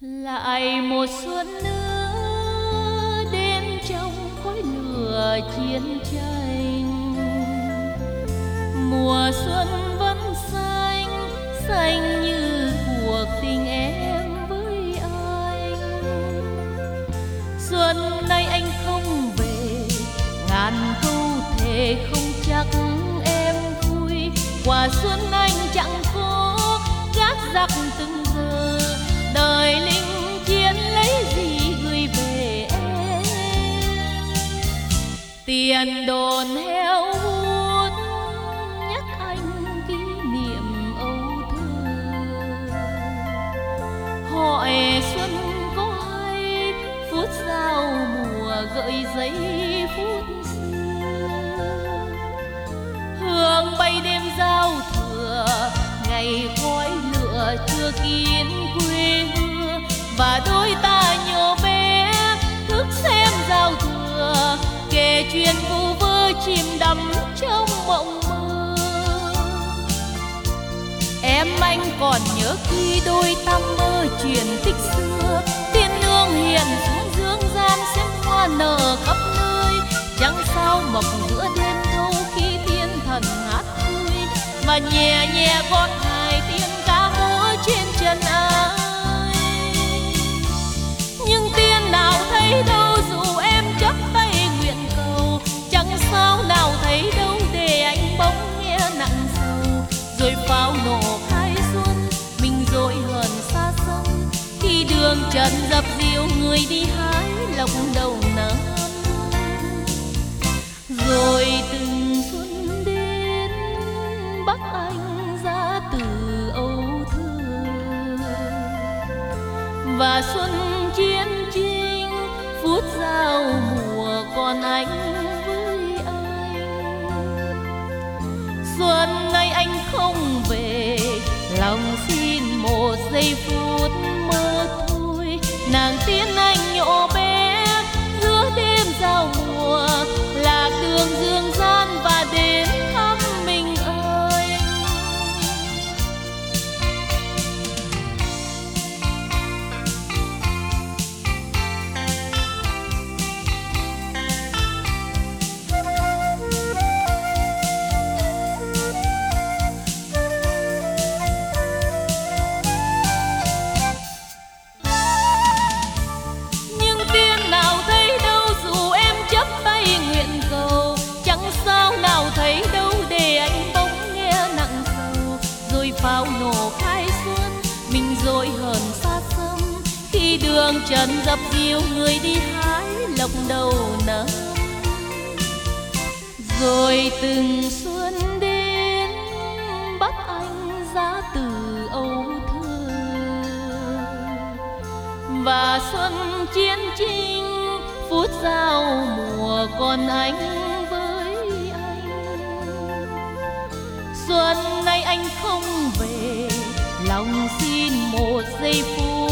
Lại một xuân nữa đến trong khói lửa chiến tranh. Mùa xuân vẫn xanh, xanh như cuộc tình em với anh. Xuân nay anh không về, ngàn câu thề không chắc em vui. Quả xuân anh chẳng có gác giặc từng giờ, đời lính chiến lấy gì gửi về em. Tiền đồn heo hút nhắc anh kỷ niệm âu thơ. Hỏi xuân có hay phút giao mùa gợi giây phút xưa. Hương bay đêm giao thừa, ngày khói lửa chưa kín quê hương. Và đôi ta nhỏ bé thức xem giao thừa, kể chuyện vu vơ chìm đắm trong mộng mơ. Em anh còn nhớ khi đôi ta mơ chuyện tích xưa, tiên nương hiền xuống dương gian xem hoa nở khắp nơi. Trăng sao mọc giữa đêm thâu khi thiên thần hát vui, và nhẹ nhẹ gót hai tiếng ca múa trên chân ai. Nhưng tiên nào thấy đâu dù em chấp tay nguyện cầu, chẳng sao nào thấy đâu để anh bỗng nghe nặng sầu. Rồi pháo nổ khai xuân, mình dội hờn xa sông, khi đường trần dập dìu người đi hái lộc đầu năm. Rồi từng xuân đến Bắc Anh ra từ Âu Thơ, và xuân chiến chinh phút giao mùa còn anh với anh. Xuân nay anh không về, lòng xin một giây phút mơ thôi. Nàng tiên anh nhỏ bé giữa đêm giao mùa, lạc đường dương gian và đến thăm mình ơi. Nhưng tiên nào thấy đâu dù em chấp tay nguyện cầu, chẳng sao nào thấy đâu để anh bỗng nghe nặng sầu. Rồi pháo nổ khai xuân, mình dội hờn xa xăm, khi đường trần dập dìu người đi hái lộc đầu năm. Rồi từng xuân đến Bắc Anh ra từ Âu Thơ, và xuân chiến chinh phút giao mùa còn anh với anh. Xuân nay anh không về, lòng xin một giây phút